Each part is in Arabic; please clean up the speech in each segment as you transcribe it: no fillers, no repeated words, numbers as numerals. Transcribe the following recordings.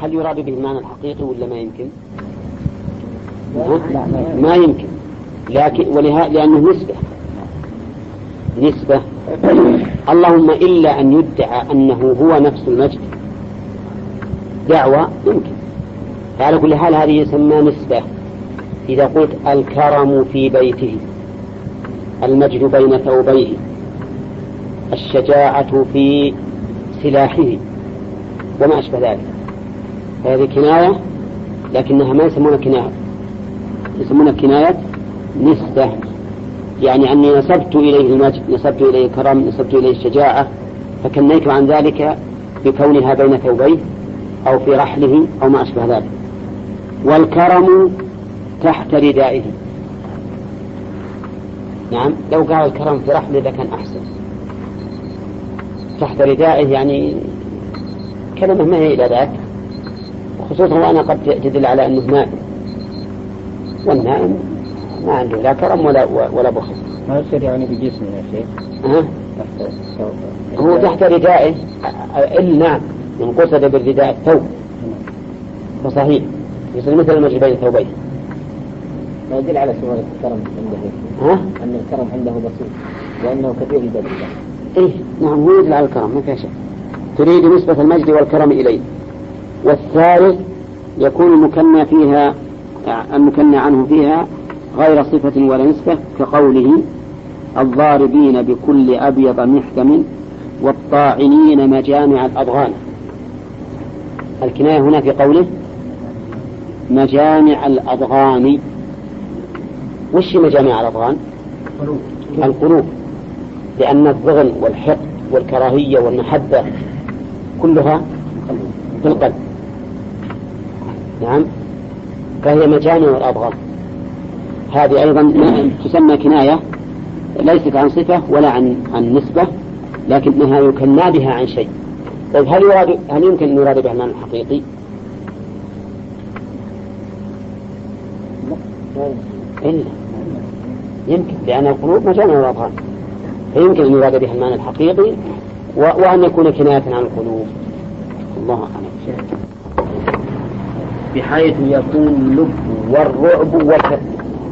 هل يراد به المعنى الحقيقي ولا ما يمكن؟ ما يمكن، لكن لأنه نسبة اللهم إلا أن يدعى أنه هو نفس المجد، دعوة يمكن. فعلى كل حال هذه يسمى نسبة. إذا قلت الكرم في بيته، المجد بين ثوبيه، الشجاعة في سلاحه وما أشبه ذلك، هذه كناية، لكنها ما يسمونها كناية، يسمونها كناية نسبة. يعني أني نسبت إليه المجد، نسبت إليه الكرم، نسبت إليه الشجاعة، فكنيت عن ذلك بكونها بين ثوبيه أو في رحله أو ما أشبه ذلك. والكرم تحت ردائه. نعم، لو قال الكرم في رحله لكان أحسن. تحت ردائه يعني كلمة ما هي إلى ذاك، خصوصا وأنا قد تدل على أنه نائم، والنائم ما عنده لا كرم ولا بخل. ما يصير يعني بجسمه يا شيخ؟ هو تحت ردائه نعم، من قصد بالرداء الثوب فصحيح يصير مثل المجد بين ثوبين. ما يدل على سؤال الكرم عنده، أن الكرم عنده بسيط وأنه كثير جدا. إيه نعم، هو يدل على الكرم ما في شيء. تريد نسبة المجد والكرم إليه. والثالث يكون المكنى عنه فيها غير صفة ولا نسبة، كقوله الضاربين بكل أبيض محكم والطاعنين مجامع الأضغان. الكناية هنا في قوله مجامع الأضغان. وش مجامع الأضغان؟ القلوب، لأن الضغن والحقد والكراهية والمحبة كلها في القلب. نعم، فهي مجامع الأضغان. هذه أيضا تسمى كناية، ليست عن صفة ولا عن نسبة، لكنها يكنى بها عن شيء. طيب هل يمكن أن يراد بها المعنى الحقيقي؟ إلا يمكن، لأن القلوب مجامع الأضغان، فيمكن أن يراد بها المعنى الحقيقي وأن يكون كناية عن القلوب. الله أعلم. بحيث يكون اللب والرعب والحقد.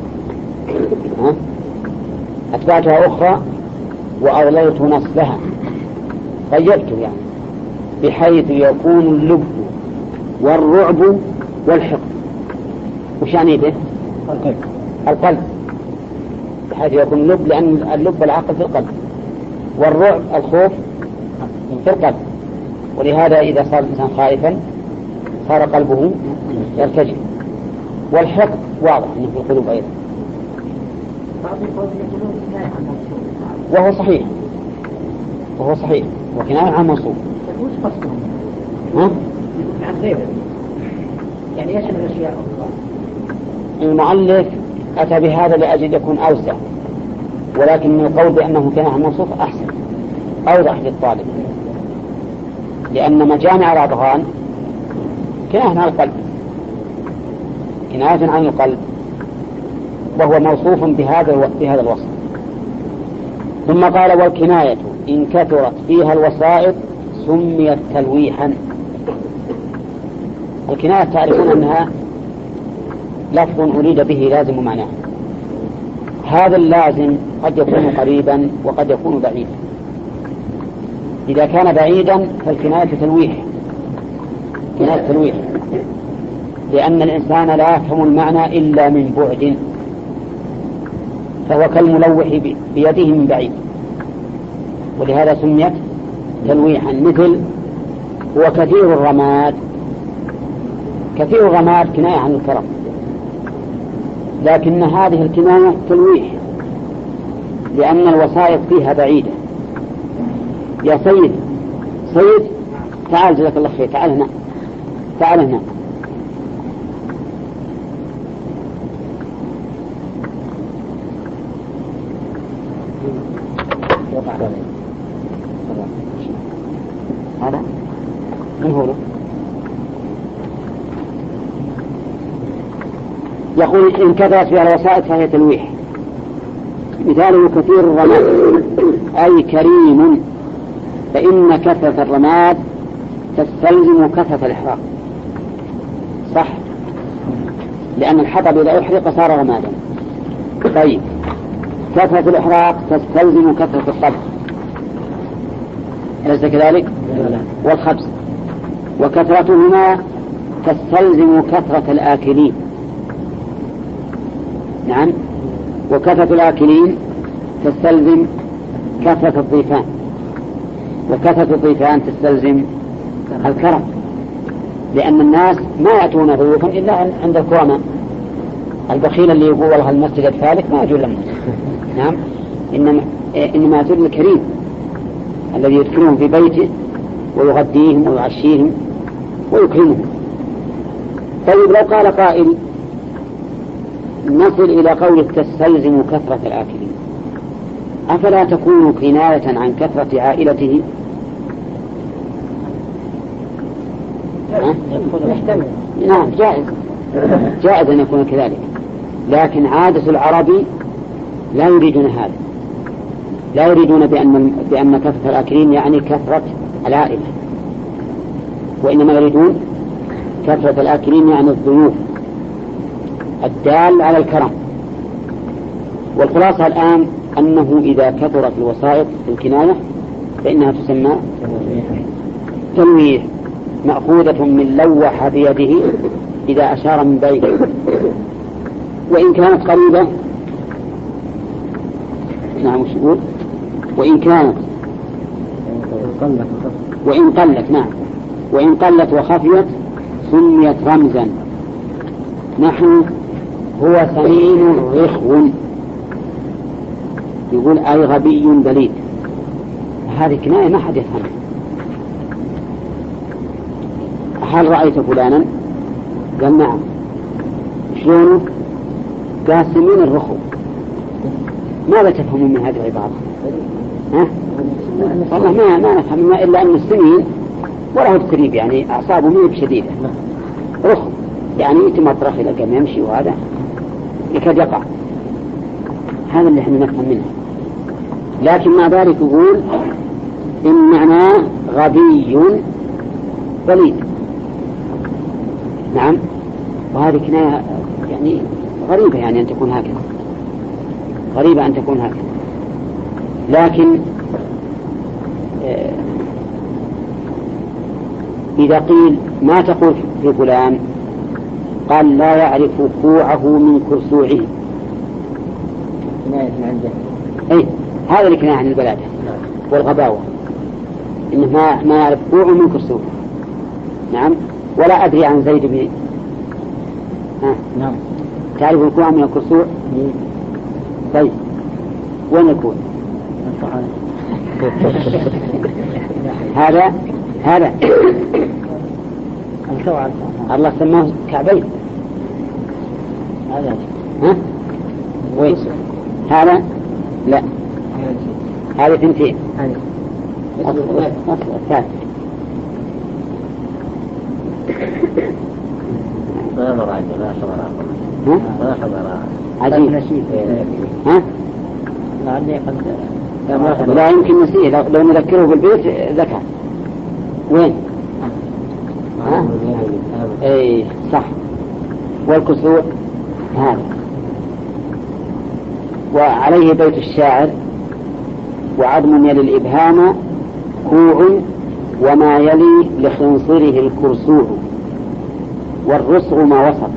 أثباتها أخرى وأغليت نصلها، غيرته يعني. بحيث يكون اللب والرعب والحقد. وش يعني به؟ القلب. بحيث يكون اللب، لأن اللب العقل في القلب، والرعب الخوف في القلب، ولهذا إذا صار الإنسان خائفا صار قلبه يرتجف. والحقد واضح أنه في القلوب أيضا، وهو صحيح وكناية عن منصوب. يعني يشمل الأشياء أخرى. المؤلف أتى بهذا لأجل يكون أوسع، ولكن القول بأنه كناية عن منصوب أحسن أوضح للطالب، لأن مجامع الأضغان كناية عن القلب، كناية عن القلب، وهو موصوف بهذا الوصف. ثم قال والكناية إن كثرت فيها الوسائط سميت تلويحا. الكناية تعرفون أنها لفظ أريد به لازم معناه. هذا اللازم قد يكون قريبا وقد يكون بعيدا. إذا كان بعيدا فالكناية تلويح، كناية تلويح، لأن الإنسان لا يفهم المعنى إلا من بعد، فهو كالملوح بيده من بعيد، ولهذا سميت تلويحا. مثل هو كثير الرماد، كثير الرماد كناية عن الكرم، لكن هذه الكناية تلويح لأن الوسائط فيها بعيدة. يا سيد تعال جزاك الله خير، تعال هنا هذا من هو؟ يقول إن كثرت فيها الوسائط فهي تلويح. مثاله كثير الرماد أي كريم، فإن كثرة الرماد تستلزم كثرة الإحراق. صح، لأن الحطب إذا أحرق صار رمادا. طيب، كثرة الإحراق تستلزم كثرة الطبخ، أليس كذلك؟ والخبز، وكثرتهما تستلزم كثرة الآكلين. نعم، وكثرة الآكلين تستلزم كثرة الضيفان، وكثرة الضيفان تستلزم الكرم، لأن الناس ما يأتون ضيوفا إلا عند الكرماء. البخيل اللي يقول والله المسجد الثالث ما يجون لهم. نعم، إنما يأتون الكريم الذي يدخلهم في بيته ويغديهم ويعشيهم ويكرمهم. طيب، لو قال قائل نصل إلى قوله تستلزم كثرة الآكلين، أفلا تكون كناية عن كثرة عائلته؟ نعم، جائز أن يكون كذلك، لكن عادة العرب لا يريدون هذا، لا يريدون بأن كثرة الآكلين يعني كثرة العائلة، وإنما يريدون كثرة الآكلين يعني الضيوف الدال على الكرم. والخلاصة الآن أنه إذا كثرت الوسائط في الكناية فإنها تسمى تلويح، مأخوذة من لوح بيده إذا أشار من بعيد، وإن كانت قريبة. نعم، وش يقول؟ وإن كانت وإن قلت. نعم، وإن قلت وخفيت سميت رمزا، نحن هو سمين رخو، يقول أي غبي بليد. هذه كناية ما حد يفهم. هل رأيت فلانا؟ قال نعم. شلونه؟ قال سمين الرخو. ماذا تفهمون من هذه العبارة؟ والله ما نفهم إلا أن السمين وله التريب، يعني أعصابه ميب شديدة. رخو يعني يتمطرخ إلى كم يمشي، وهذا يكاد يقع. هذا اللي احنا نفهم منه، لكن مع ذلك يقول إن معناه غبي بليد. نعم، وهذه كناية يعني غريبة، يعني أن تكون هكذا، غريبة أن تكون هكذا. لكن إذا قيل ما تقول في فلان، قال لا يعرف كوعه من كرسوعه. كناية عن أي هذا اللي كناية عن البلادة والغباوة، إنه ما يعرف كوعه من كرسوعه. نعم، ولا أدري عن زيد بن نعم، تعرف الكوع من الكرسوع؟ طيب، وين الكوع؟ هذا الله سماه كعبين. هذا وين هذا؟ لا، هذا ثنتين. أصل الثالث. لا خبر عجيب. لا يمكن نسيه، لو نذكره بالبيت ذكر. وين؟ اي صح. والكسوع هذا. وعليه بيت الشاعر: وعظم يلي الإبهام كوع، وما يلي لخنصره الكرسوع، والرسغ ما وسط.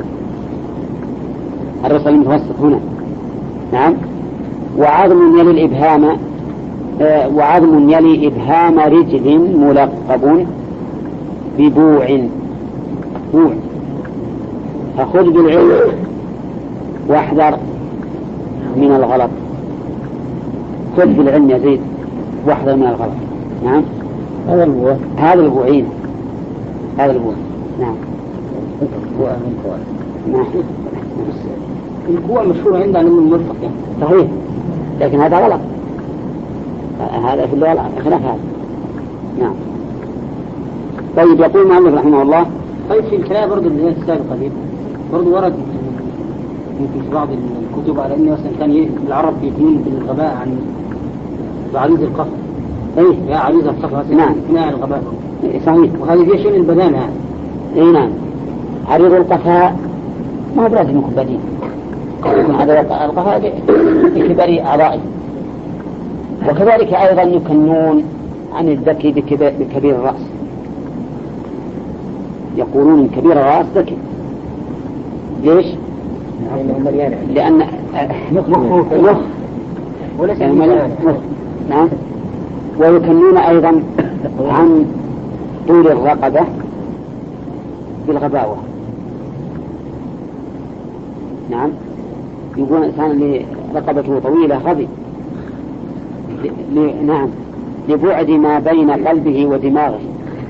الرسغ المتوسط هنا. نعم. وعظم يلي الإبهام وعظم يلي إبهام رجل ملقب ببوع. بوع. فخذ بالعلم واحذر من الغلط. خذ بالعلم يا زيد واحذر من الغلط. نعم. هذا البوع. هذا البوعين. هذا البوع. نعم. الكوع من كوع. نعم. الكوع مشهور عندنا من المرفق يعني. صحيح، لكن هذا غلط. هذا في اللغة خلاف هذا. نعم. طيب، يقول المؤلف رحمه الله: طيب، في الكلام برضو اللي هي السابقة دي برضو ورد يمكن في بعض الكتب على أن مثلا كان العرب يكونون بالغباء عن عريض القفر. ايه، يا عريض القفر. نعم. كناية الغباء. صحيح. وهذه فيها شيء من البدانة يعني. اي نعم، عريض القفاء ما هو لازم يكون بدين، يكون عريض القفاء بكبر أعضائه. وكذلك أيضا يكنون عن الذكي بكبير الرأس، يقولون كبير الرأس ذكي. ليش؟ لأن مخ نعم. ويكنون أيضا عن طول الرقبة بالغباوة. نعم، يقول الإنسان اللي رقبته طويلة غبي. نعم، لبعد ما بين قلبه ودماغه.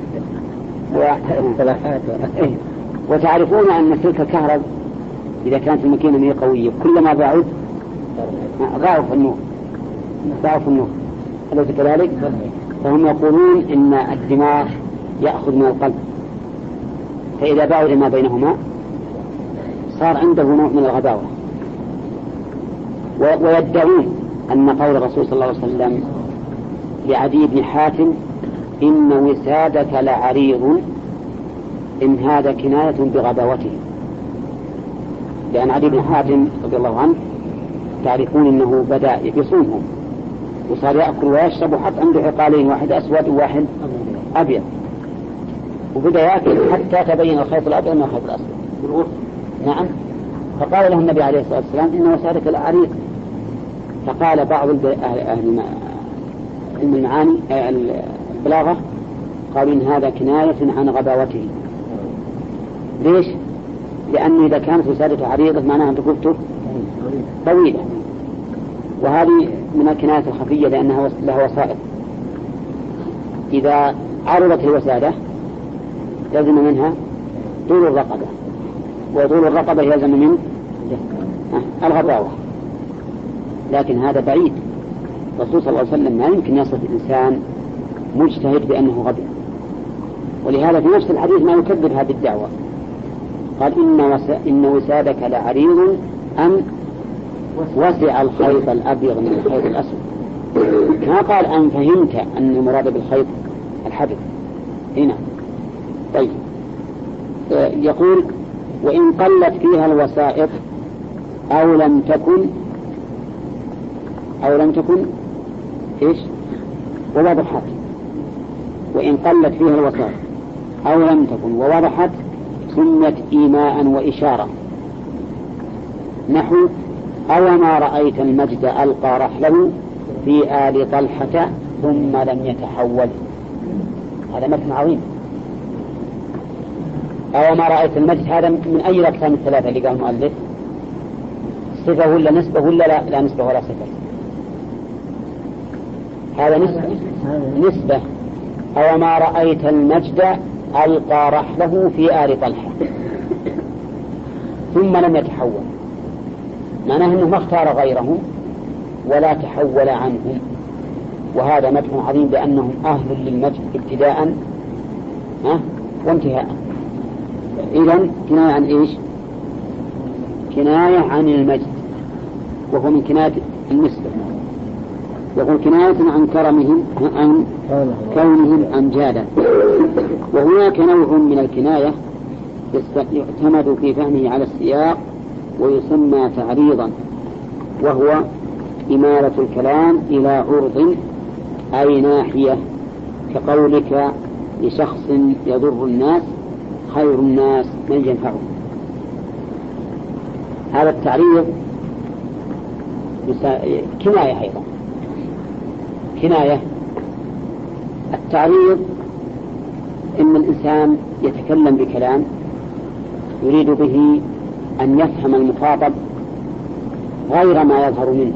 وتعرفون أن سلك الكهرب إذا كانت الماكينة قوية كلما بعد ضعف النور، أليس كذلك؟ فهم يقولون إن الدماغ يأخذ من القلب، فإذا بعد ما بينهما صار عنده نوع من الغباوة. ويدعون أن قول الرسول صلى الله عليه وسلم لعدي بن حاتم إن وسادك لعريض إن هذا كناية بغباوته، لأن عدي بن حاتم رضي الله عنه تعرفون أنه بدأ يصومهم وصار يأكل ويشرب وحط عنده عقالين، واحد أسود وواحد أبيض، وبدأ يأكل حتى تبين الخيط الأبيض من الخيط الأسود. نعم. فقال له النبي عليه الصلاة والسلام إن وسادك لعريض. فقال بعض أهل علم المعاني البلاغة قالوا إن هذا كناية عن غباوته. ليش؟ لأن إذا كانت وسادته عريضة معناها أن ركبته طويلة، وهذه من الكنايات الخفية لأنها لها وسائط. إذا عرضت الوسادة لازم منها طول الرقبة، وطول الرقبة يلزم من الغباوة. لكن هذا بعيد، الرسول صلى الله عليه وسلم ما يمكن يصف الإنسان مجتهد بأنه غبي، ولهذا في نفس الحديث ما يكذب هذه الدعوة، قال إن وسادك لعريض أن وسع الخيط الأبيض من الخيط الأسود. ما قال أن فهمت أن المراد بالخيط الحبل هنا. طيب، يقول وإن قلت فيها الوسائط أو لم تكن إيش ووضحت، وإن قلت فيها الوسائط أو لم تكن ووضحت سميت إيماء وإشارة. نحو أوما رأيت المجد ألقى رحله في آل طلحة ثم لم يتحول. هذا مثل عظيم. أوما رأيت المجد هذا من أي الأقسام الثلاثة اللي قال المؤلف؟ صفة ولا نسبة ولا لا نسبة ولا صفة؟ هذا نسبة. أوما رأيت المجد ألقى رحله في آل طلحة ثم لم يتحول، معناه أنه ما اختار غيرهم ولا تحول عنهم، وهذا مدح عظيم بأنهم أهل للمجد ابتداء وانتهاء. إذن كناية عن إيش؟ كناية عن المجد، وهو من كناية النسبة. يقول كناية عن كرمهم عن كونهم أمجادا. وهناك نوع من الكناية يعتمد في فهمه على السياق ويسمى تعريضا، وهو إمالة الكلام إلى عرض أي ناحية، كقولك لشخص يضر الناس خير الناس من ينفعه. هذا التعريض كناية أيضا. كناية التعريض إن الإنسان يتكلم بكلام يريد به أن يفهم المخاطب غير ما يظهر منه.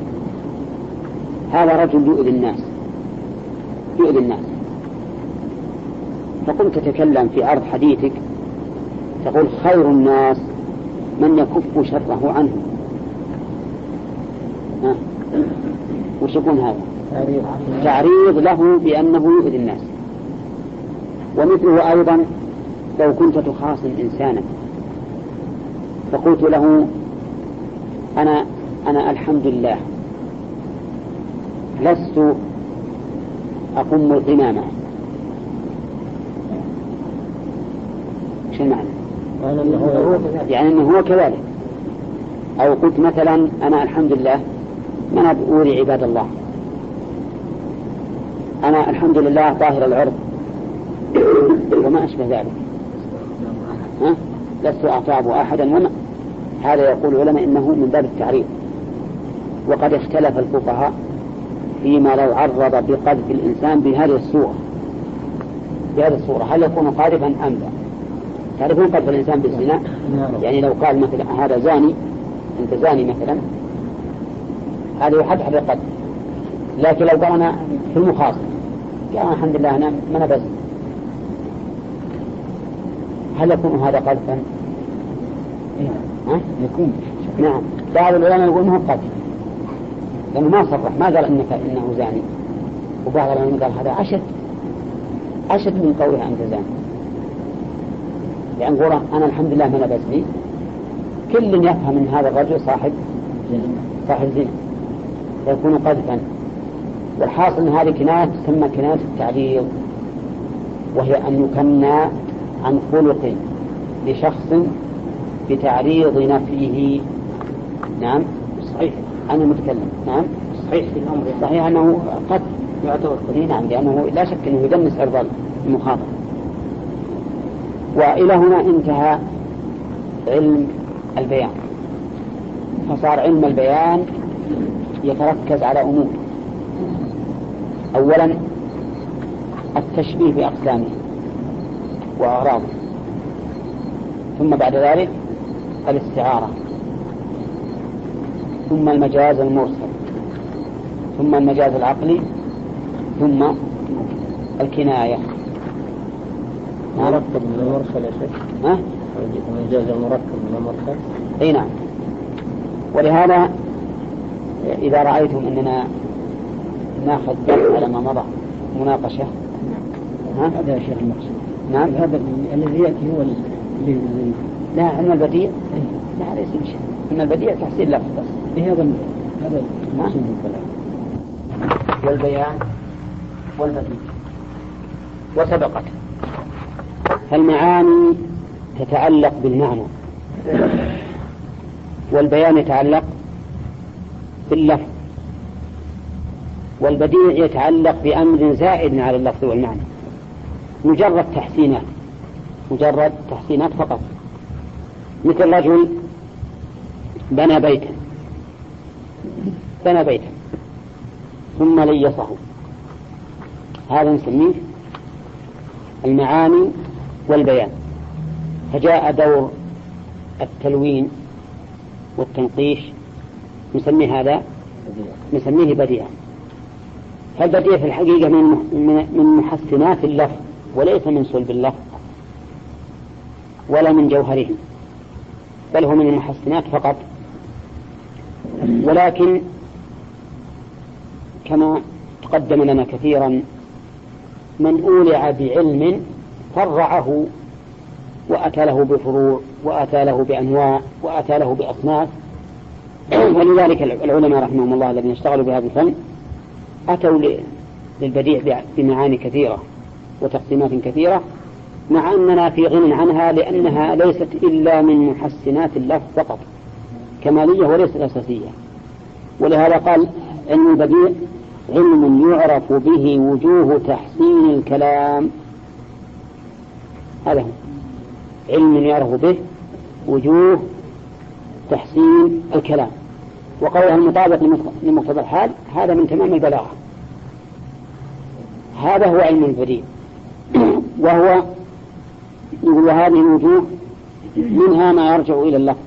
هذا رجل يؤذي الناس، فقمت تتكلم في عرض حديثك تقول خير الناس من يكف شره عنه. وش يكون هذا؟ تعريض له بأنه يؤذي الناس. ومثله أيضا لو كنت تخاصم إنسانا فقلت له أنا الحمد لله لست أقم القمامة، شو المعنى؟ يعني أنه هو كذلك. أو قلت مثلا أنا الحمد لله من أقول عباد الله، أنا الحمد لله طاهر العرض وما أشبه ذلك، لست أعتاب أحدا، وما هذا يقول العلماء إنه من باب التعريض. وقد اختلف الفقهاء فيما لو عرض بقذف الإنسان بهذه الصورة هل يكون قاذفا أم لا؟ تعرفون قذف الإنسان بالزنا؟ يعني لو قال مثلا هذا زاني، أنت زاني مثلا، هذا يحد على القذف. لكن لو قالنا في المخاصمة قال الحمد لله أنا من بزن، هل يكون هذا قذفا؟ يكون. نعم. بعض العلماء يقول انه قذف لانه ما صرح، ما قال انه زاني. وبعض العلماء قال هذا اشد من قولها انت زاني، يعني قوله انا الحمد لله ما لبسني، كل يفهم من هذا الرجل صاحب زنا فيكون قذفا. والحاصل ان هذه كناية تسمى كناية التعريض، وهي ان يكنى عن خلق لشخص بتعريض نفيه. نعم صحيح. أنا متكلم. نعم صحيح في الأمر، صحيح أنه قد يعتبر قذف. نعم، لأنه لا شك أنه يدنس عرض المخاطب. وإلى هنا انتهى علم البيان، فصار علم البيان يتركز على أمور. أولا التشبيه بأقسامه وأغراضه، ثم بعد ذلك الاستعارة، ثم المجاز المرسل، ثم المجاز العقلي، ثم الكناية. مركب من المرسل يا شيخ؟ المجاز المركب من المرسل. اي نعم. ولهذا إذا رأيتم أننا ناخذ درس على ما مضى مناقشة، هذا يا شيخ المقصود. نعم. هذا الذي يأتي هو لا، علم البديع لا ليس بشيء، علم البديع تحصيل لفظ بس. هذا المقصود بالكلام. والبيان والبديع. وسبقت فالمعاني تتعلق بالمعنى، والبيان يتعلق باللفظ، والبديع يتعلق بأمر زائد على اللفظ والمعنى، مجرد تحسينات فقط. مثل رجل بنى بيتا ثم ليصه، هذا نسميه المعاني والبيان. فجاء دور التلوين والتنقيش نسميه بديعا. فالبديع في الحقيقة من محسنات اللفظ، وليس من صلب اللفظ ولا من جوهره، بل هو من المحسنات فقط. ولكن كما تقدم لنا كثيرا من أولع بعلم فرعه وأتى له بفروع وأتى له بأنواع وأتى له بأصناف. ولذلك العلماء رحمهم الله الذين اشتغلوا بهذا الفن أتوا للبديع بمعاني كثيرة وتقسيمات كثيرة، مع أننا في غنى عنها لأنها ليست إلا من محسنات اللفظ فقط، كمالية وليست أساسية. ولهذا قال علم البديع علم يعرف به وجوه تحسين الكلام. هذا هو علم يعرف به وجوه تحسين الكلام، وقولها المطابق لمقتضى الحال، هذا من تمام البلاغة. هذا هو علم البديع. وهو يقول هذه الوجوه منها ما يرجع إلى اللفظ،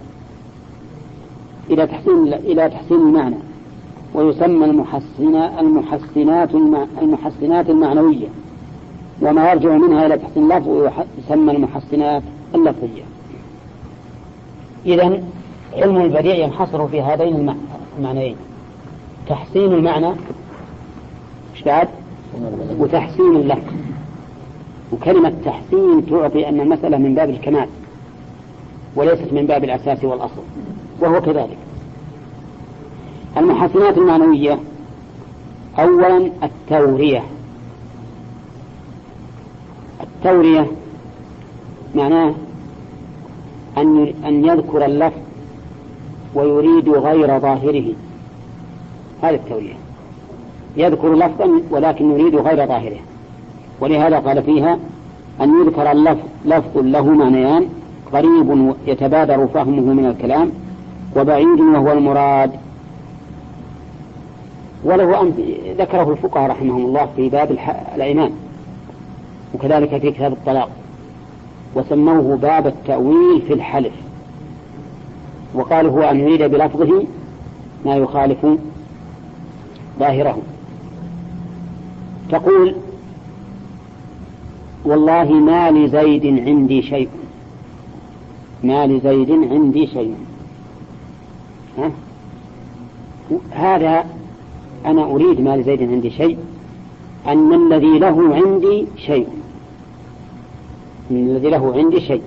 إلى تحسين المعنى، ويسمى المحسنات المعنوية، وما يرجع منها إلى تحسين اللفظ ويسمى المحسنات اللفظية. إذن علم البديع ينحصر في هذين المعنيين: تحسين المعنى وتحسين اللفظ. وكلمة تحسين تعطي أن المسألة من باب الكمال وليست من باب الأساس والأصل، وهو كذلك. المحسنات المعنوية أولا التورية معناه أن يذكر اللفظ ويريد غير ظاهره، هذه التورية. يذكر لفظا ولكن يريد غير ظاهره، ولهذا قال فيها أن يذكر اللفظ لفظ له معنيان: قريب يتبادر فهمه من الكلام، وبعيد وهو المراد. وله أن ذكره الفقهاء رحمهم الله في باب الأيمان، وكذلك في كتاب الطلاق، وسموه باب التأويل في الحلف، وقالوا هو أن يريد بلفظه ما يخالف ظاهره. تقول: والله ما لزيد عندي شيء، ما لزيد عندي شيء. هذا أنا أريد ما لزيد عندي شيء، أن الذي له عندي شيء، الذي له عندي شيء.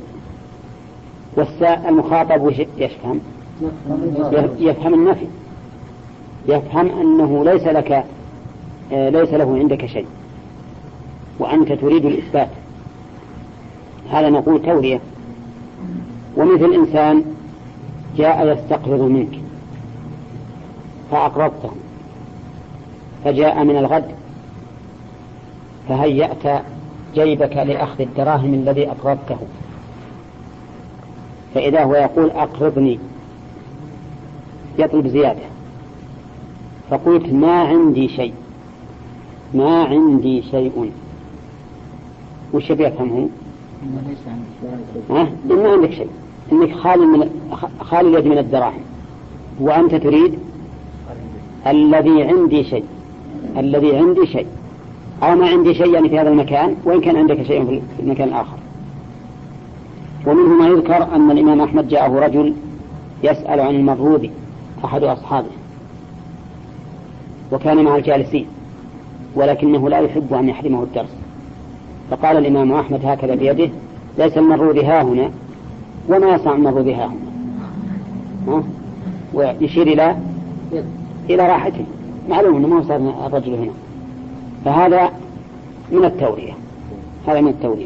والمخاطب يفهم النفي، يفهم أنه ليس له عندك شيء وأنت تريد الإثبات. هذا نقول تورية. ومثل إنسان جاء يستقرض منك فأقرضته، فجاء من الغد فهيأت جيبك لأخذ الدراهم الذي أقرضته، فإذا هو يقول أقرضني، يطلب زيادة، فقلت ما عندي شيء، ما عندي شيء، وش بيفهمه؟ ما عندك شيء، إنك خالي اليد من الدراهم، وأنت تريد الذي عندي شيء، الذي عندي شيء، أو ما عندي شيء يعني في هذا المكان، وإن كان عندك شيء في المكان الآخر. ومنه ما يذكر أن الإمام أحمد جاءه رجل يسأل عن المروذي أحد أصحابه، وكان مع الجالسين، ولكنه لا يحب أن يحرمه الدرس، فقال الإمام أحمد هكذا بيده: ليس المروذي ها هنا، وما يصنع المروذي ها هنا، ويشير إلى راحته، معلوم أنه ما صار الرجل هنا. فهذا من التورية، هذا من التورية.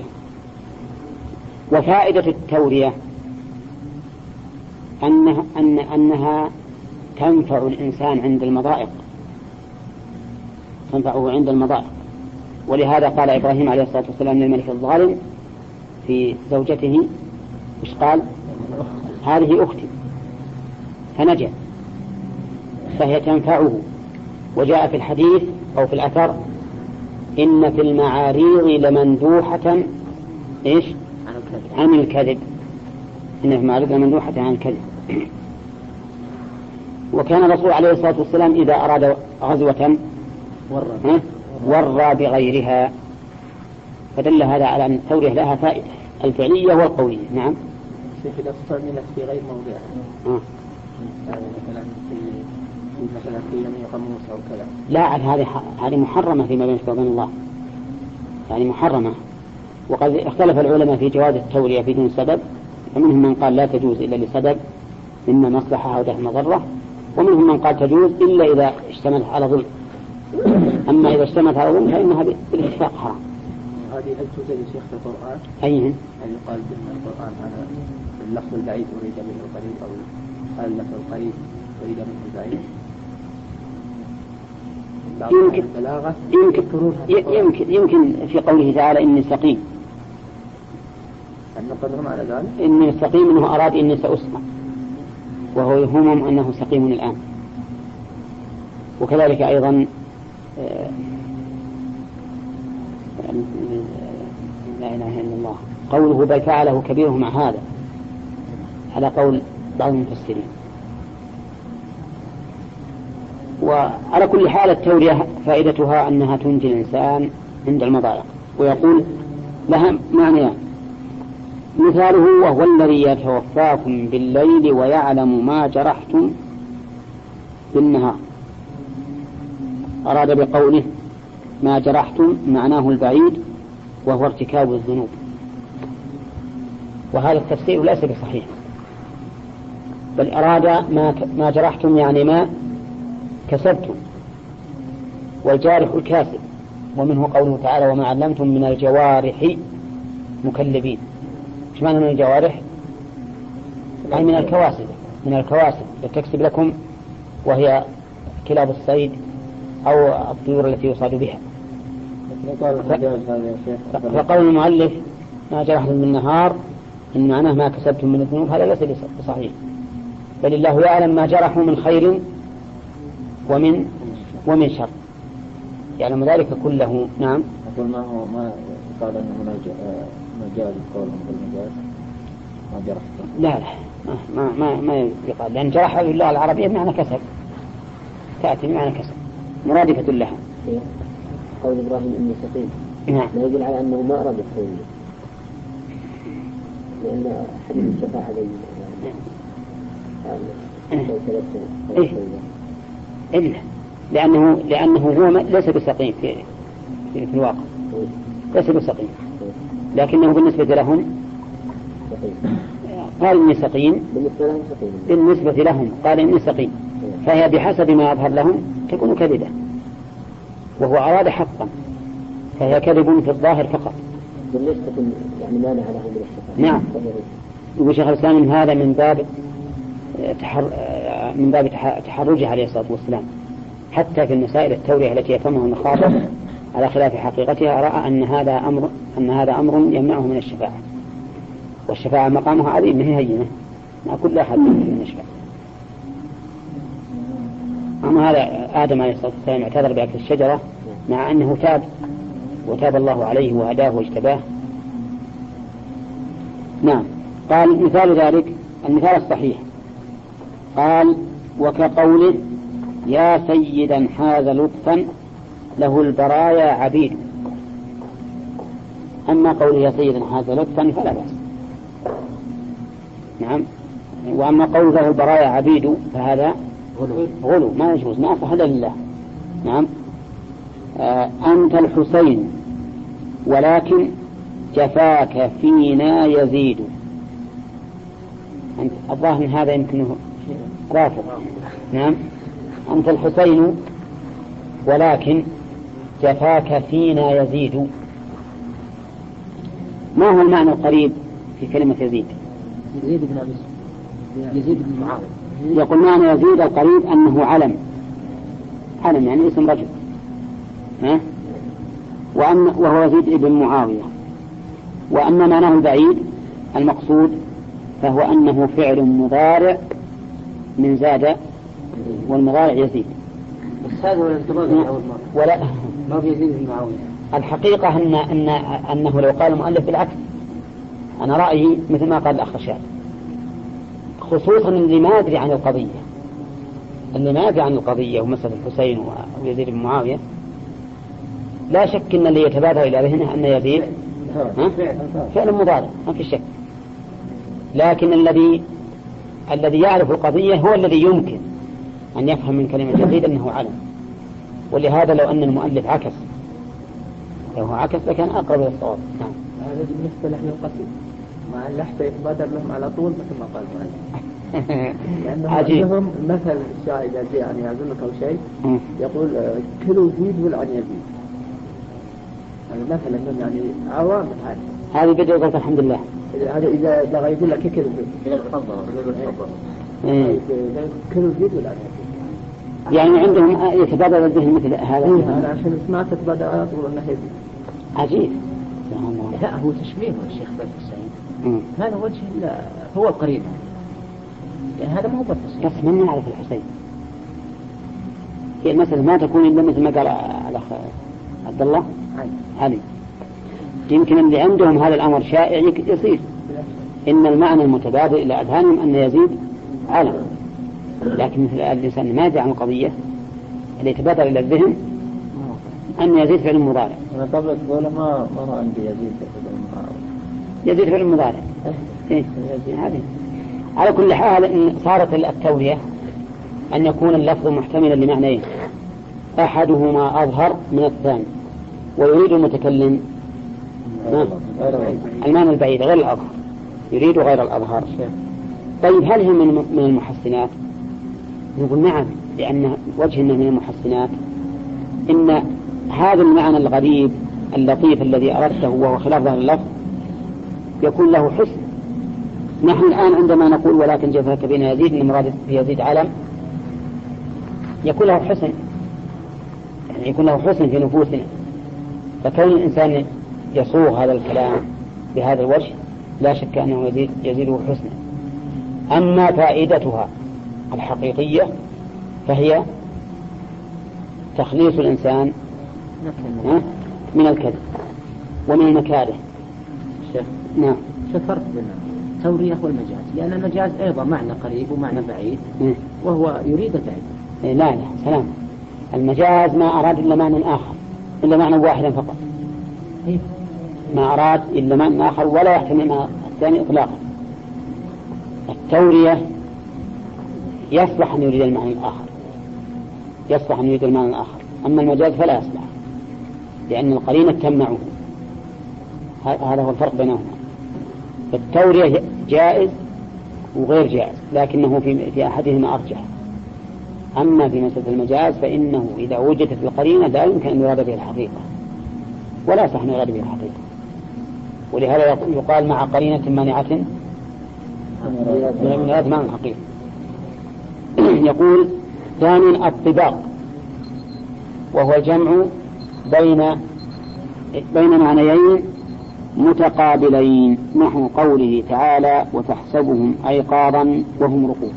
وفائدة التورية أنها تنفع الإنسان عند المضائق، تنفعه عند المضائق. ولهذا قال إبراهيم عليه الصلاة والسلام للملك الظالم في زوجته، مش قال: هذه أختي، فنجا، فهي تنفعه. وجاء في الحديث أو في الأثر: إن في المعاريض لمندوحة إيش؟ عن الكذب، إن في المعاريض لمندوحة عن الكذب. وكان الرسول عليه الصلاة والسلام إذا أراد غزوة ورى بغيرها، فدل هذا على أن التورية لها فائدة الفعلية والقولية. نعم. إذا استعملت في غير موضعها، يعني مثلا في يمين قاموس أو كذا، لا، هذه محرمة فيما بين وبين الله، يعني محرمة. وقد اختلف العلماء في جواز التورية بدون سبب، فمنهم من قال لا تجوز إلا لسبب إما مصلحة أو دفع مضرة، ومنهم من قال تجوز إلا إذا اشتملت على ظلم. أما إذا اشتملت على ظلم فإنها بالاتفاق حرام. هذه هل توجد شيخ في القرآن؟ أيهن؟ يعني يقال بأن القرآن هذا اللفظ البعيد أريد منه القريب، أو قال اللفظ القريب أريد منه البعيد؟ يمكن في قوله تعالى: إني سقيم، على ذلك إني سقيم، إنه أراد إني سأسقى، وهو يفهمهم أنه سقيم الآن. وكذلك أيضا لا إله إلا الله قوله: بل فعله كبيرهم هذا، على قول بعض المفسرين. وعلى كل حال التورية فائدتها أنها تنجي الإنسان عند المضايق. ويقول لها معنى: مثاله: وهو الذي يتوفاكم بالليل ويعلم ما جرحتم بالنهار. أراد بقوله ما جرحتم معناه البعيد، وهو ارتكاب الذنوب، وهذا التفسير ليس بصحيح، بل أراد ما جرحتم يعني ما كسبتم، والجارح الكاسب. ومنه قوله تعالى: وما علمتم من الجوارح مكلبين. ايش معنى من الجوارح؟ أي من الكواسب، من الكواسب تكسب لكم، وهي كلاب الصيد أو الطيور التي يصاد بها. فقول المؤلف ما جرحتم من نهار إن معناه ما كسبتم من الذنوب، هذا ليس بصحيح، بل الله يعلم ما جرحوا من خير ومن شر، يعلم ذلك كله. نعم. أقول ما قال أنه مجاز قولهم بالمجاز ما جرح. لا ما يقال، لأن جرح بالله العربية بمعنى كسب، تأتي بمعنى كسب مرادفة لها. قول إبراهيم إني سقيم نعم. لا يدل على أنه ما أراد التولية، لأن حديث الشفاعة إلا لأنه هو ليس بسقيم في الواقع، ليس بسقيم، لكنه بالنسبة لهم قال إني سقيم، بالنسبة لهم قال إني سقيم، فهي بحسب ما يظهر لهم تكون كذبة، وهو أراد حقا، فهي كذب في الظاهر فقط. بالنسبة يعني مانع لهم من الشفاعة. نعم. يقول شيخ الإسلام هذا من باب تحرجه عليه الصلاة والسلام، حتى في المسائل التورية التي يفهمها المخاطب على خلاف حقيقتها رأى أن هذا أمر يمنعه من الشفاعة، والشفاعة مقامها عظيم، هي هينة، ما كل أحد من الشفاعة. أما هذا آدم عليه الصلاة والسلام اعتذر بأكل الشجرة مع أنه تاب، وتاب الله عليه وهداه واجتباه. نعم. قال مثال ذلك المثال الصحيح، قال وكقوله يا سيدا حاز لطفا له البرايا عبيد. أما قوله يا سيدا حاز لطفا فلا بأس. نعم. وأما قوله له البرايا عبيد فهذا غلو، ما يجوز، ما أصح إلا لله. نعم. أنت الحسين ولكن جفاك فينا يزيد. الظاهر هذا يمكنه رافض. نعم. أنت الحسين ولكن جفاك فينا يزيد. ما هو المعنى القريب في كلمة يزيد؟ يزيد بن معاوية. يقول معنى يزيد القريب أنه علم يعني اسم رجل، وهو يزيد بن معاوية. وأما معناه البعيد المقصود فهو أنه فعل مضارع من زاد، والمضارع يزيد. بس هذا هو الانتظار ولا ما في يزيد بن معاوية. الحقيقة أنه لو قال المؤلف بالعكس، أنا رأيي مثل ما قال الأخ شاد، خصوصا اللي ما يدري عن القضية ومسألة الحسين ويزيد بن معاوية، لا شك أن اللي يتبادر إلى ذهنه أن يزيد فعل مضارع، ما في شك. لكن الذي يعرف القضية هو الذي يمكن أن يفهم من كلمة يزيد أنه علم. ولهذا لو أن المؤلف عكس لكان أقرب إلى الصواب. هذا بالنسبة لأهل القصيد، مع أن لحظة يتبادر لهم على طول مثل ما قال المؤلف. لأنهم عندهم مثل الشاعر الذي يعني يعزمك أو شيء يقول كلوا زيد والعن يزيد. هذا مثل أنهم يعني عوام هذه بدأ قلت الحمد لله. هذا إذا بغى يقول لك كلوا زيد كلوا زيد والعن يزيد. يعني عندهم يتبادر الذهن مثل هذا. أنا عشان سمعت تتبادر على طول أنه يزيد. عجيب. لا هو تشبيه الشيخ بدر السعيد. هذا وجه هو القريب، يعني هذا ما هو بالتصحيح. بس من يعرف الحسين؟ هي المسألة ما تكون إلا مثل ما قال الأخ عبد الله علي. يمكن اللي عندهم هذا الأمر شائع يصير إن المعنى المتبادل إلى أذهانهم أن يزيد علم، لكن مثل الإنسان ما يدري عن القضية اللي يتبادر إلى الذهن أن يزيد فعل مضارع. أنا قبل تقول ما عندي يزيد فعل مضارع. على كل حال إن صارت التولية أن يكون اللفظ محتملا لمعنيين، أحدهما أظهر من الثاني، ويريد المتكلم المعنى البعيد غير الأظهر، يريد غير الأظهر. طيب هل هي من المحسنات؟ نقول نعم، لأن وجه من المحسنات إن هذا المعنى الغريب اللطيف الذي أردته وهو خلاف ظاهر اللفظ يكون له حسن نحن الآن عندما نقول ولكن جفاك بنا يزيد، إن مراد يزيد علم يكون له حسن، يعني يكون له حسن في نفوسنا، فكون الإنسان يصوغ هذا الكلام بهذا الوجه لا شك أنه يزيده حسنا. أما فائدتها الحقيقية فهي تخليص الإنسان من الكذب ومن المكاره. نعم. شو الفرق بين التورية والمجاز؟ لأن المجاز أيضا معنى قريب ومعنى بعيد وهو يريد البعيد. لا سلام، المجاز ما أراد إلا معنى آخر، إلا معنى واحدا فقط، ما أراد إلا معنى آخر ولا يحتمل معنى الثاني إطلاقا. التورية يصلح أن يريد المعنى الآخر، يصلح أن يريد المعنى الآخر، أما المجاز فلا يصلح لأن القرينة تمنعه. هذا هو الفرق بينهما. التورية جائز وغير جائز، لكنه في أحدهما أرجح. أما في مسألة المجاز فإنه إذا وجدت القرينة لا يمكن أن يراد به الحقيقة، ولا صح أن يراد به الحقيقة، ولهذا يقال مع قرينة مانعة من هذا معنى الحقيقة. يقول ثانيا الطباق، وهو الجمع بين معنيين متقابلين، نحو قوله تعالى وتحسبهم أيقاظا وهم رقود.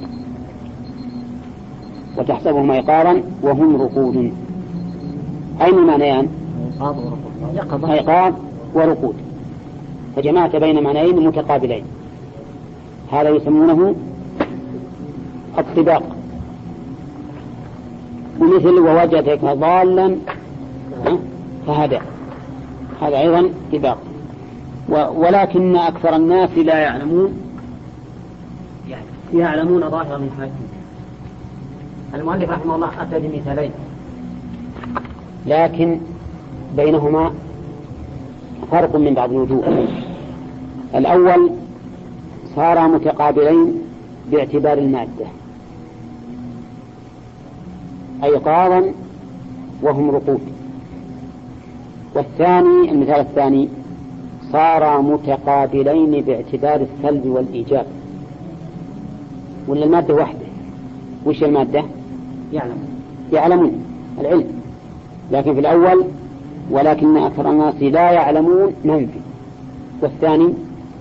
وتحسبهم أيقاظا وهم رقود، أين المعنيان؟ أيقاظ ورقود، فجمعت بين معنيين متقابلين، هذا يسمونه الطباق. ومثل ووجدك ضالا فهدى، هذا أيضا طباق. ولكن أكثر الناس لا يعلمون، يعني يعلمون ظاهرا من حيث. المؤلف رحمه الله أتى بمثالين، لكن بينهما فرق من بعض الوجوه. الأول صار متقابلين باعتبار المادة، أيقاظا وهم رقود. والثاني المثال الثاني صار متقابلين باعتبار السلب والإيجاب. ولا المادة واحدة، وش المادة؟ يعلمون العلم، لكن في الأول ولكن أكثر الناس لا يعلمون منفي، والثاني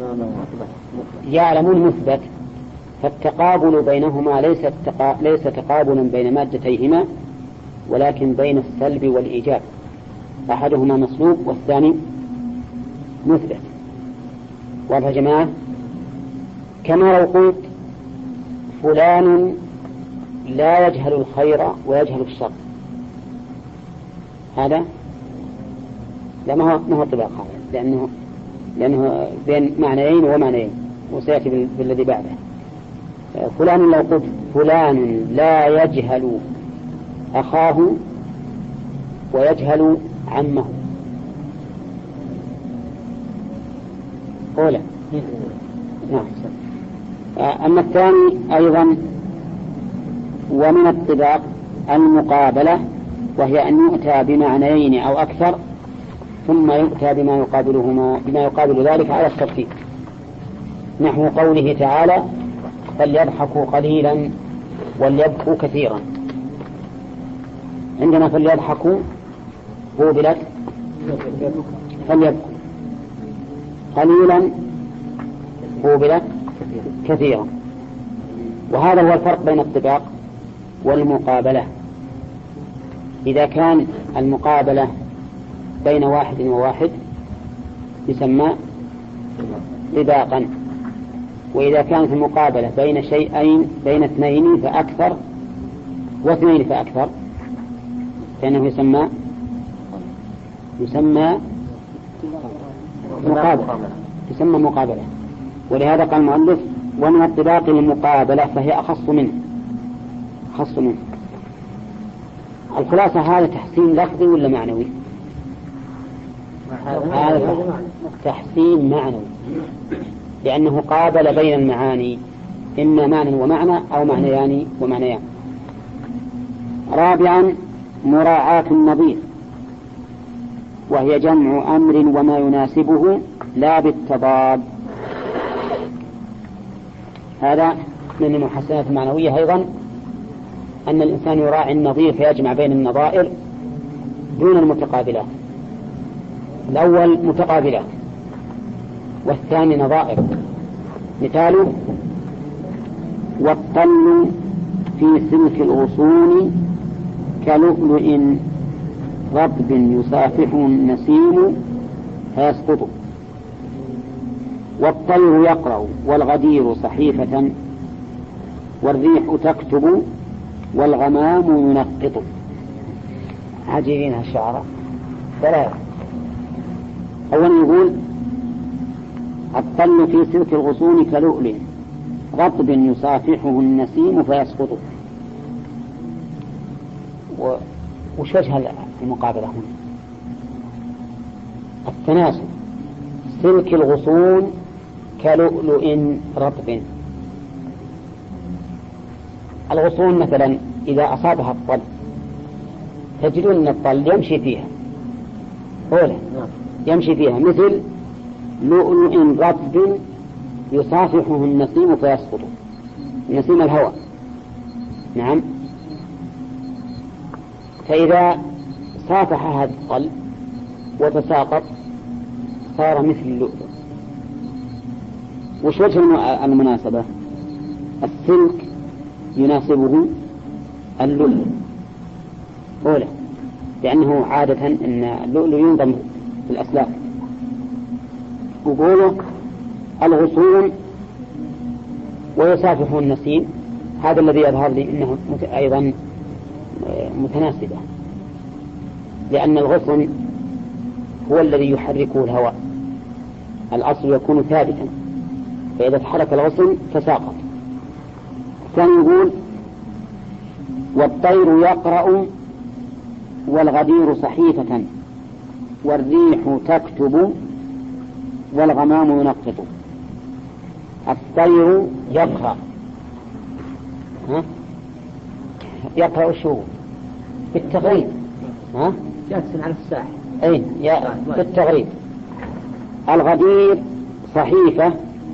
يعلمون مثبت. فالتقابل بينهما ليس تقابلا بين مادتيهما، ولكن بين السلب والإيجاب، أحدهما مسلوب والثاني مثبت. واضح يا جماعة؟ كما لو قلت فلان لا يجهل الخير ويجهل الشر، هذا لا ما هو طباق هذا، لأنه بين معنيين ومعنيين، وسيأتي بالذي بعده. فلان لو قلت فلان لا يجهل أخاه ويجهل عمه، قولا نعم. أما الثاني أيضا ومن الطباق المقابلة، وهي أن يؤتى بمعنيين أو أكثر ثم يؤتى بما يقابل ذلك على الترتيب، نحو قوله تعالى فليضحكوا قليلا وليبكوا كثيرا. عندنا فليضحكوا قوبلت فليبكوا، قليلا قوبلت كثيرا. وهذا هو الفرق بين الطباق والمقابلة. إذا كان المقابلة بين واحد وواحد يسمى طباقا، وإذا كانت المقابلة بين شيئين بين اثنين فأكثر واثنين فأكثر فإنه يسمى مقابلة. ولهذا قال المؤلف ومن الطباق المقابلة، فهي أخص منه. الخلاصة هذا تحسين لفظي ولا معنوي؟ هذا تحسين معنوي، لأنه قابل بين المعاني، إما معنى ومعنى أو معنيان ومعنيان. رابعا مراعاة النظير، وهي جمع أمر وما يناسبه لا بالتضاد. هذا من المحسنات المعنوية أيضا أن الإنسان يراعي النظير فيجمع بين النظائر دون المتقابلات. الأول متقابلات والثاني نظائر. مثاله: والطل في سلك الغصون كلؤلؤ رطب يصافحه النسيم فيسقط. والطير يقرأ والغدير صحيفة والريح تكتب والغمام ينقط. عجيبين هالشعراء ثلاثة. أولا يقول: الطل في سلك الغصون كلؤلؤ رطب يصافحه النسيم فيسقط. وش وجه المقابلة هنا؟ التناسب. سلك الغصون كلؤلؤ رطب. الغصون مثلا إذا أصابها الطل تجدون أن الطل يمشي فيها يمشي فيها مثل لؤلؤ رطب يصافحه النسيم فيسقط. نسيم الهواء. نعم. فإذا صافح هذا الطل وتساقط صار مثل اللؤلؤ. وش وجه المناسبة؟ السلك يناسبه اللؤلؤ أولا، لأنه عادة أن اللؤلؤ ينضم في الأسلاك. وقوله الغصون ويصافحه النسيم هذا الذي يظهر لي أنه أيضا متناسبة، لأن الغصن هو الذي يحركه الهواء. الأصل يكون ثابتا، فإذا تحرك الغصن تساقط. ثاني يقول: والطير يقرأ والغدير صحيفة والريح تكتب والغمام ينقط. الطير يقرأ. يقرأ شو؟ بالتغريب. جالس على الساحل. أي بالتغريب. الغدير صحيفة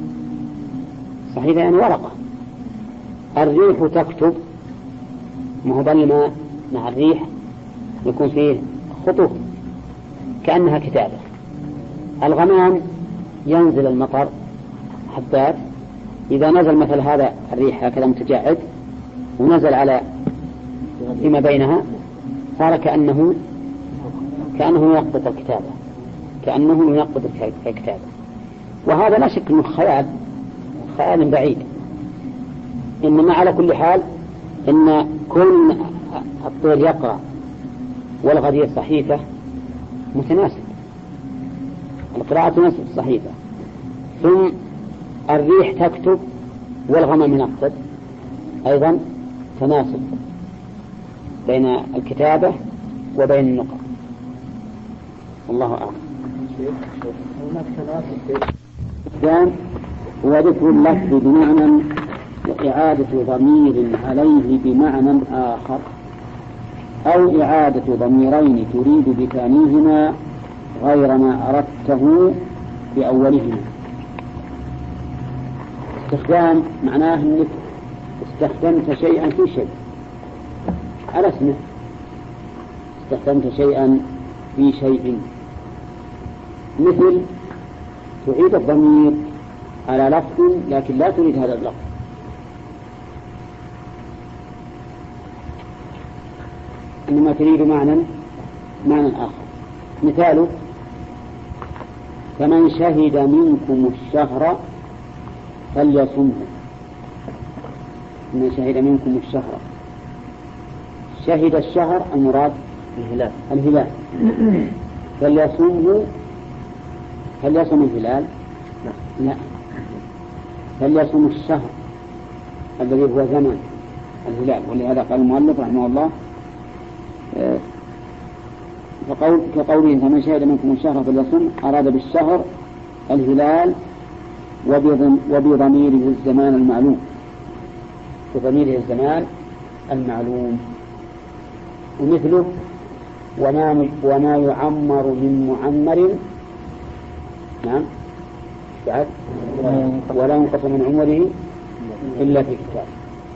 يعني ورقة. الريح تكتب، ما هو بل مع الريح يكون فيه خطوط كأنها كتابة. الغمام ينزل المطر حبات، إذا نزل مثل هذا الريح هكذا متجعد ونزل على فيما بينها صار كأنه ينقط الكتابة، كأنه ينقط الكتابة. وهذا لا شك أنه خيال بعيد. إنما على كل حال إن كون الطير يقرأ والغدير صحيفة متناسب، القراءة تناسب الصحيفة. ثم الريح تكتب والغمام ينقط، أيضا تناسب بين الكتابة وبين النقط. والله أعلم. هناك تناسب الثاني هو ذكر اللفظ بمعنى وإعادة ضمير عليه بمعنى آخر، أو إعادة ضميرين تريد بثانيهما غير ما أردته بأولهما. استخدام معناه أنك استخدمت شيئا في شيء على اسمه، استخدمت شيئا في شيء، مثل تعيد الضمير على لفظ لكن لا تريد هذا اللفظ. إنما تريد معنى آخر. مثاله: فمن شهد منكم الشهر فليصمه. من شهد منكم الشهر، شهد الشهر المراد الهلال. فليصمه، هل يصم الهلال؟ لا، فليصم الشهر الذي هو زمن الهلال. ولهذا قال المؤلف رحمه الله كقوله: فمن شهد منكم الشهر فليصم، أراد بالشهر الهلال وبضميره الزمان المعلوم، بضميره الزمان المعلوم. ومثله: وما يعمر من معمر، نعم، ولا ينقص من عمره إلا في كتاب.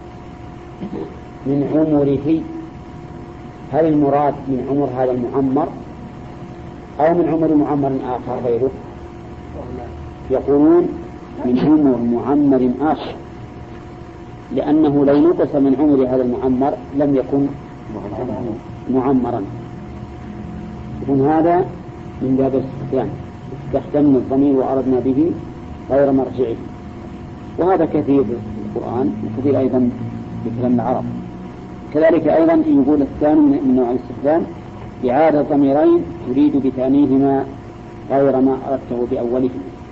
من عمره، هل المراد من عمر هذا المعمر أو من عمر معمر آخر غيره؟ يقولون من عمر معمر آخر، لأنه لو نقص من عمر هذا المعمر لم يكن معمرا. يكون هذا من باب الاستخدام، استخدمنا الضمير وأردنا به غير مرجعه، وهذا كثير في القرآن وكثير أيضا في كلام العرب. كذلك أيضا يقول الثاني من نوع الاستخدام إعادة ضميرين تريد بثانيهما غير ما أردته بأوله.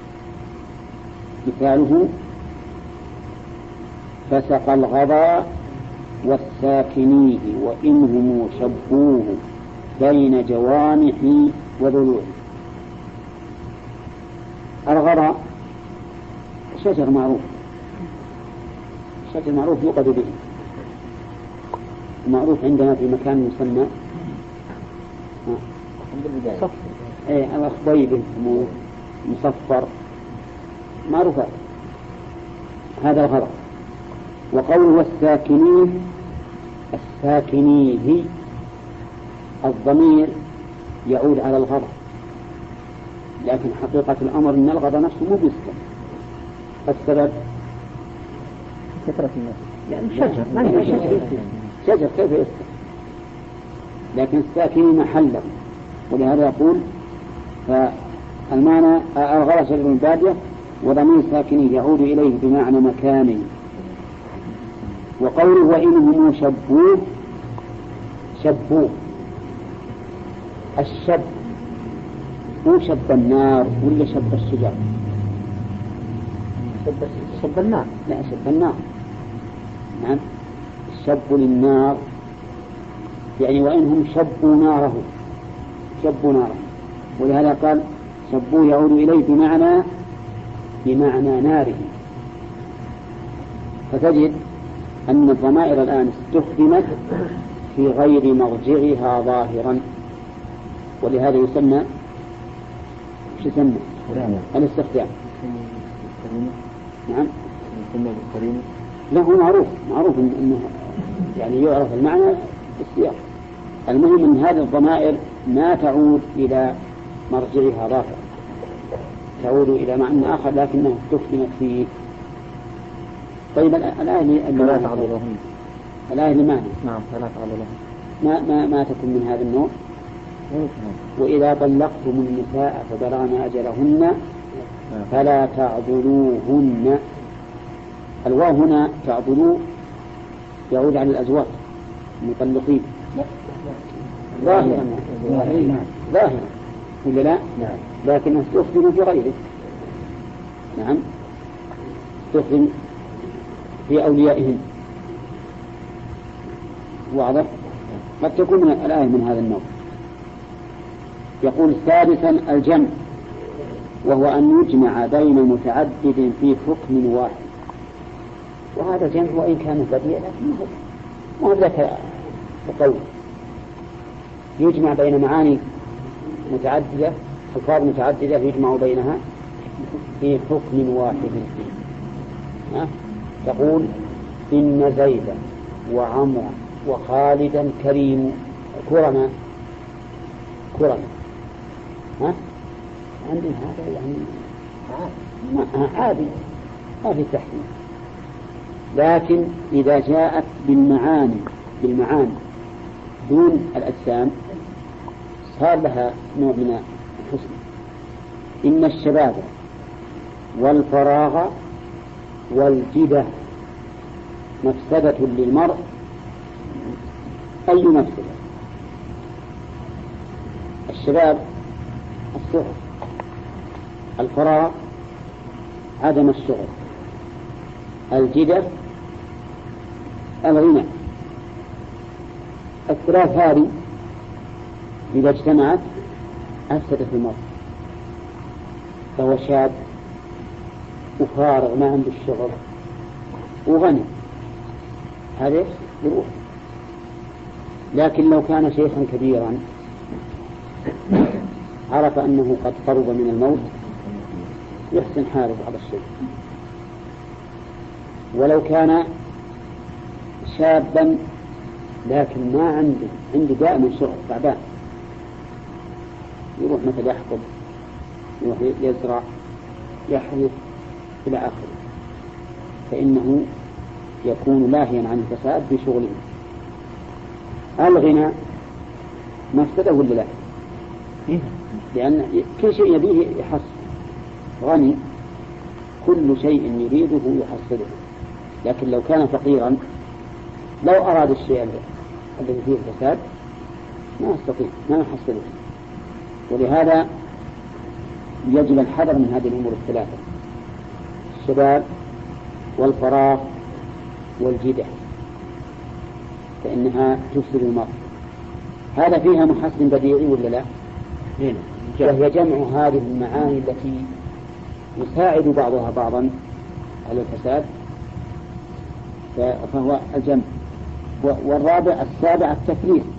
مثاله فسق الغضا والساكنيه وإنهم شبوه بين جوانح وضلوع. الغضا شجر معروف، شجر معروف يوقد به، معروف عندنا في مكان يسمى الأخضيب مصفر معروف، هذا الغضا. وقول والساكنيه، الساكنيه الضمير يعود على الغضا، لكن حقيقة الأمر أن الغضا نفسه مو بيسكن. السبب كثرة الناس، يعني شجر كيف يسكن؟ لكن الساكنين محله، ولهذا يقول فالمعنى الغضا شجر من بادية وضمير ساكنيه يعود إليه بمعنى مكانه. وقوله وإنهم شبوه، شبوه الشب مو شب النار ولا شب الشجر؟ شب النار. لا، شب النار. نعم، الشب للنار يعني وإنهم شبوا ناره، شبوا ناره، ولهذا قال شبوه يعود إليه بمعنى ناره. فتجد أن الضمائر الآن استخدمت في غير مرجعها ظاهرا، ولهذا يسمى الاستخدام. نعم، لا هو معروف إنه يعني يعرف المعنى بالسياق. المهم أن هذه الضمائر ما تعود إلى مرجعها ظاهرا، تعود إلى معنى آخر لكنها استخدمت فيه. طيب الآية لماذا؟ نعم، فلا تعضلهم. ما تكون من هذا النوع. وإذا طلقتم النساء فبلغن أجلهن فلا تعضلوهن. الواو هنا تعضلوا يعود على الأزواج المطلقين ظاهرا ولا لا؟ لكن استخدم في غيره. نعم، استخدم في أوليائهم. واضح؟ قد تكون الآية من هذا النوع. يقول سادسا الجمع، وهو أن يجمع بين متعدد في حكم واحد. وهذا جمع وإن كان بديع لكن ما هو ذاك القول. يجمع بين معاني متعددة، ألفاظ متعددة يجمع بينها في حكم واحد. تقول إن زيدا وعمرا وخالدا كرما. عندنا هذا يعني عادي ما في تحكيم. لكن إذا جاءت بالمعاني دون الأجسام صار لها نوع من الحسن. إن الشباب والفراغ والجدة مفسدة للمرء. أي مفسدة؟ الشباب الصغر، الفراغ عدم الشغل، الجدة الغنى. الثلاث هذه إذا اجتمعت أفسدت المرء. فهو شاب وفارغ ما عنده الشغل وغني، هذا يروح. لكن لو كان شيخا كبيرا عرف أنه قد قرب من الموت يحسن حاله بعض الشيء ولو كان شابا لكن ما عنده دائما شغل تعبان، يروح مثل يحفظ، يروح يزرع، يحرث إلى آخره، فإنه يكون لاهيا عن الفساد بشغله. الغنى مفسده ولا لا؟ لأن كل شيء يبيه يحصل، غني كل شيء يريده يحصله. لكن لو كان فقيرا لو أراد الشيء الذي فيه الفساد ما يستطيع، ما يحصله. ولهذا يجب الحذر من هذه الأمور الثلاثة: الشباب والفراغ والجدع، فإنها تفسد المرء. هذا فيها محسن بديعي ولا لا؟ وهي جمع هذه المعاني التي يساعد بعضها بعضا على الفساد، فهو الجمع. والسابع التفريط،